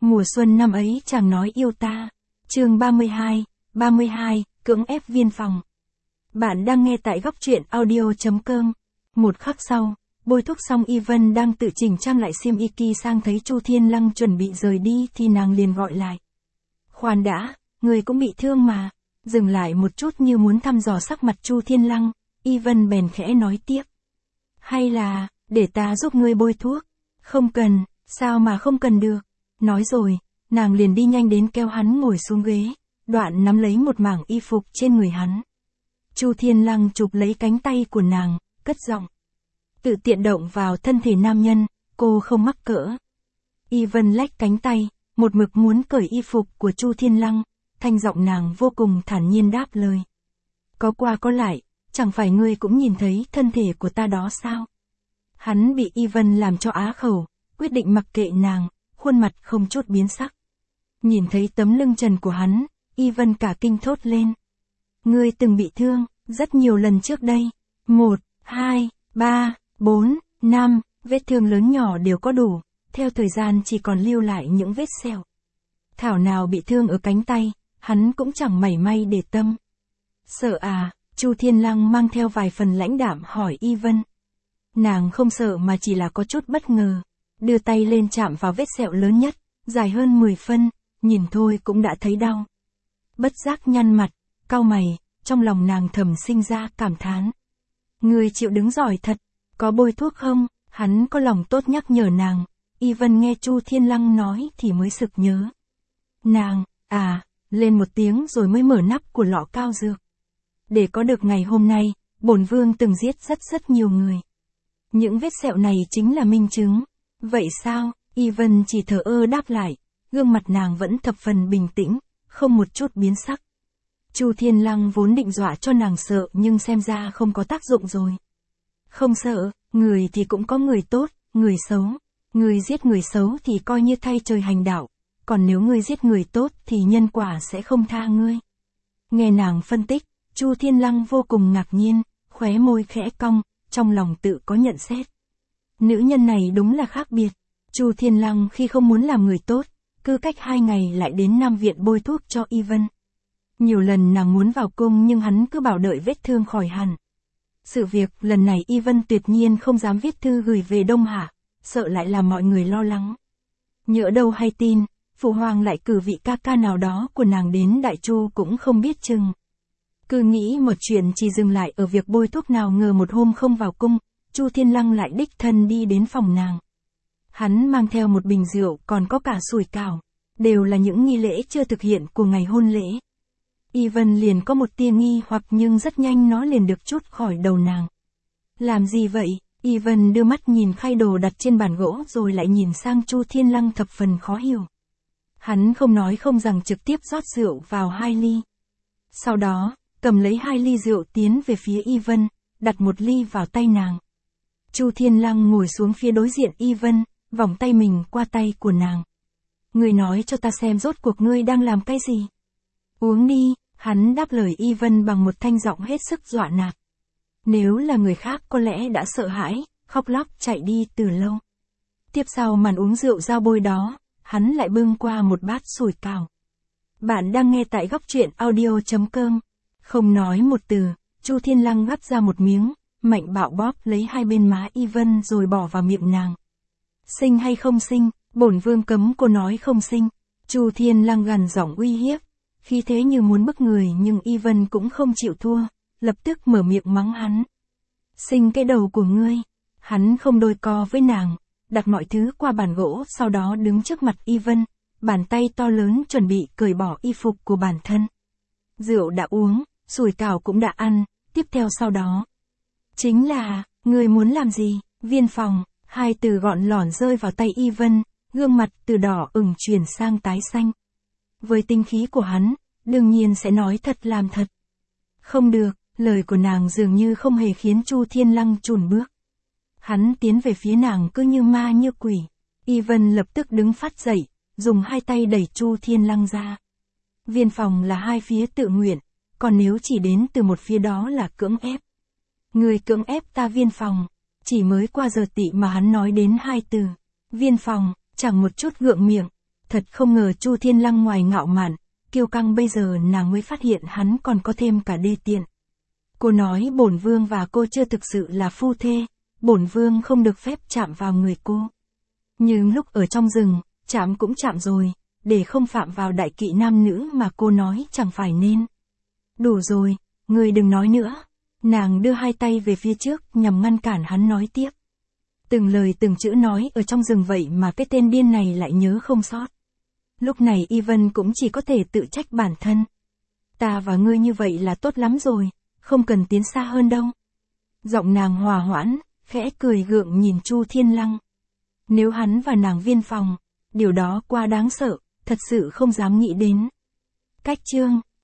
Mùa xuân năm ấy chàng nói yêu ta. Chương 32, cưỡng ép viên phòng. Bạn đang nghe tại góc truyện audio.com. Một khắc sau, bôi thuốc xong Yvonne đang tự chỉnh trang lại xiêm y sang thấy Chu Thiên Lăng chuẩn bị rời đi thì nàng liền gọi lại. Khoan đã, người cũng bị thương mà. Dừng lại một chút như muốn thăm dò sắc mặt Chu Thiên Lăng, Yvonne bèn khẽ nói tiếp. Hay là, để ta giúp ngươi bôi thuốc? Không cần, sao mà không cần được? Nói rồi, nàng liền đi nhanh đến kéo hắn ngồi xuống ghế, đoạn nắm lấy một mảng y phục trên người hắn. Chu Thiên Lăng chụp lấy cánh tay của nàng, cất giọng. Tự tiện động vào thân thể nam nhân, cô không mắc cỡ. Yvonne lách cánh tay, một mực muốn cởi y phục của Chu Thiên Lăng, thanh giọng nàng vô cùng thản nhiên đáp lời. Có qua có lại, chẳng phải ngươi cũng nhìn thấy thân thể của ta đó sao? Hắn bị Yvonne làm cho á khẩu, quyết định mặc kệ nàng, khuôn mặt không chút biến sắc. Nhìn thấy tấm lưng trần của hắn, Yvonne cả kinh thốt lên. Ngươi từng bị thương, rất nhiều lần trước đây. 1, 2, 3, 4, 5, vết thương lớn nhỏ đều có đủ, theo thời gian chỉ còn lưu lại những vết sẹo. Thảo nào bị thương ở cánh tay, hắn cũng chẳng mảy may để tâm. Sợ à? Chu Thiên Lăng mang theo vài phần lãnh đạm hỏi Yvonne. Nàng không sợ mà chỉ là có chút bất ngờ. Đưa tay lên chạm vào vết sẹo lớn nhất, dài hơn 10 phân, nhìn thôi cũng đã thấy đau. Bất giác nhăn mặt, cau mày, trong lòng nàng thầm sinh ra cảm thán. Người chịu đứng giỏi thật, có bôi thuốc không? Hắn có lòng tốt nhắc nhở nàng. Yvonne nghe Chu Thiên Lăng nói thì mới sực nhớ. Nàng, lên một tiếng rồi mới mở nắp của lọ cao dược. Để có được ngày hôm nay, bổn vương từng giết rất nhiều người. Những vết sẹo này chính là minh chứng. Vậy sao? Yvonne chỉ thờ ơ đáp lại, gương mặt nàng vẫn thập phần bình tĩnh, không một chút biến sắc. Chu Thiên Lăng vốn định dọa cho nàng sợ nhưng xem ra không có tác dụng rồi. Không sợ, người thì cũng có người tốt, người xấu. Người giết người xấu thì coi như thay trời hành đạo, còn nếu người giết người tốt thì nhân quả sẽ không tha ngươi. Nghe nàng phân tích, Chu Thiên Lăng vô cùng ngạc nhiên, khóe môi khẽ cong, trong lòng tự có nhận xét. Nữ nhân này đúng là khác biệt. Chu Thiên Lăng khi không muốn làm người tốt, cứ cách 2 ngày lại đến Nam viện bôi thuốc cho Yvonne. Nhiều lần nàng muốn vào cung nhưng hắn cứ bảo đợi vết thương khỏi hẳn. Sự việc lần này Yvonne tuyệt nhiên không dám viết thư gửi về Đông Hạ, sợ lại làm mọi người lo lắng. Nhỡ đâu hay tin, Phụ Hoàng lại cử vị ca ca nào đó của nàng đến Đại Chu cũng không biết chừng. Cứ nghĩ một chuyện chỉ dừng lại ở việc bôi thuốc nào ngờ một hôm không vào cung, Chu Thiên Lăng lại đích thân đi đến phòng nàng. Hắn mang theo một bình rượu còn có cả sủi cảo, đều là những nghi lễ chưa thực hiện của ngày hôn lễ. Yvonne liền có một tia nghi hoặc nhưng rất nhanh nó liền được trút khỏi đầu nàng. Làm gì vậy? Yvonne đưa mắt nhìn khay đồ đặt trên bàn gỗ rồi lại nhìn sang Chu Thiên Lăng thập phần khó hiểu. Hắn không nói không rằng trực tiếp rót rượu vào 2 ly. Sau đó, cầm lấy 2 ly rượu tiến về phía Yvonne, đặt 1 ly vào tay nàng. Chu Thiên Lăng ngồi xuống phía đối diện Yvonne, vòng tay mình qua tay của nàng. Ngươi nói cho ta xem rốt cuộc ngươi đang làm cái gì? Uống đi, hắn đáp lời Yvonne bằng một thanh giọng hết sức dọa nạt. Nếu là người khác có lẽ đã sợ hãi, khóc lóc chạy đi từ lâu. Tiếp sau màn uống rượu dao bôi đó, hắn lại bưng qua một bát sủi cảo. Bạn đang nghe tại góc truyện audio.com. Không nói một từ, Chu Thiên Lăng gắp ra một miếng, mạnh bạo bóp lấy 2 bên má Yvonne rồi bỏ vào miệng nàng. Sinh hay không sinh, bổn vương cấm cô nói không sinh. Chu Thiên Lăng gằn giọng uy hiếp, khi thế như muốn bức người nhưng Yvonne cũng không chịu thua, lập tức mở miệng mắng hắn. Sinh cái đầu của ngươi. Hắn không đôi co với nàng, đặt mọi thứ qua bàn gỗ sau đó đứng trước mặt Yvonne, bàn tay to lớn chuẩn bị cởi bỏ y phục của bản thân. Rượu đã uống, sủi cảo cũng đã ăn, tiếp theo sau đó. Chính là, ngươi muốn làm gì? Viên phòng, 2 từ gọn lỏn rơi vào tay Yvonne, gương mặt từ đỏ ửng chuyển sang tái xanh. Với tinh khí của hắn, đương nhiên sẽ nói thật làm thật. Không được, lời của nàng dường như không hề khiến Chu Thiên Lăng chùn bước. Hắn tiến về phía nàng cứ như ma như quỷ. Yvonne lập tức đứng phát dậy, dùng 2 tay đẩy Chu Thiên Lăng ra. Viên phòng là 2 phía tự nguyện, còn nếu chỉ đến từ một phía đó là cưỡng ép. Người cưỡng ép ta viên phòng. Chỉ mới qua giờ tị mà hắn nói đến 2 từ. Viên phòng, chẳng một chút gượng miệng. Thật không ngờ Chu Thiên Lăng ngoài ngạo mạn, kiêu căng bây giờ nàng mới phát hiện hắn còn có thêm cả đê tiện. Cô nói bổn vương và cô chưa thực sự là phu thê, bổn vương không được phép chạm vào người cô. Nhưng lúc ở trong rừng, chạm cũng chạm rồi, để không phạm vào đại kỵ nam nữ mà cô nói chẳng phải nên. Đủ rồi, người đừng nói nữa. Nàng đưa hai tay về phía trước nhằm ngăn cản hắn nói tiếp. Từng lời từng chữ nói ở trong rừng vậy mà cái tên điên này lại nhớ không sót. Lúc này Ivan cũng chỉ có thể tự trách bản thân. Ta và ngươi như vậy là tốt lắm rồi, không cần tiến xa hơn đâu. Giọng nàng hòa hoãn, khẽ cười gượng nhìn Chu Thiên Lăng. Nếu hắn và nàng viên phòng, điều đó quá đáng sợ, thật sự không dám nghĩ đến. Cách chương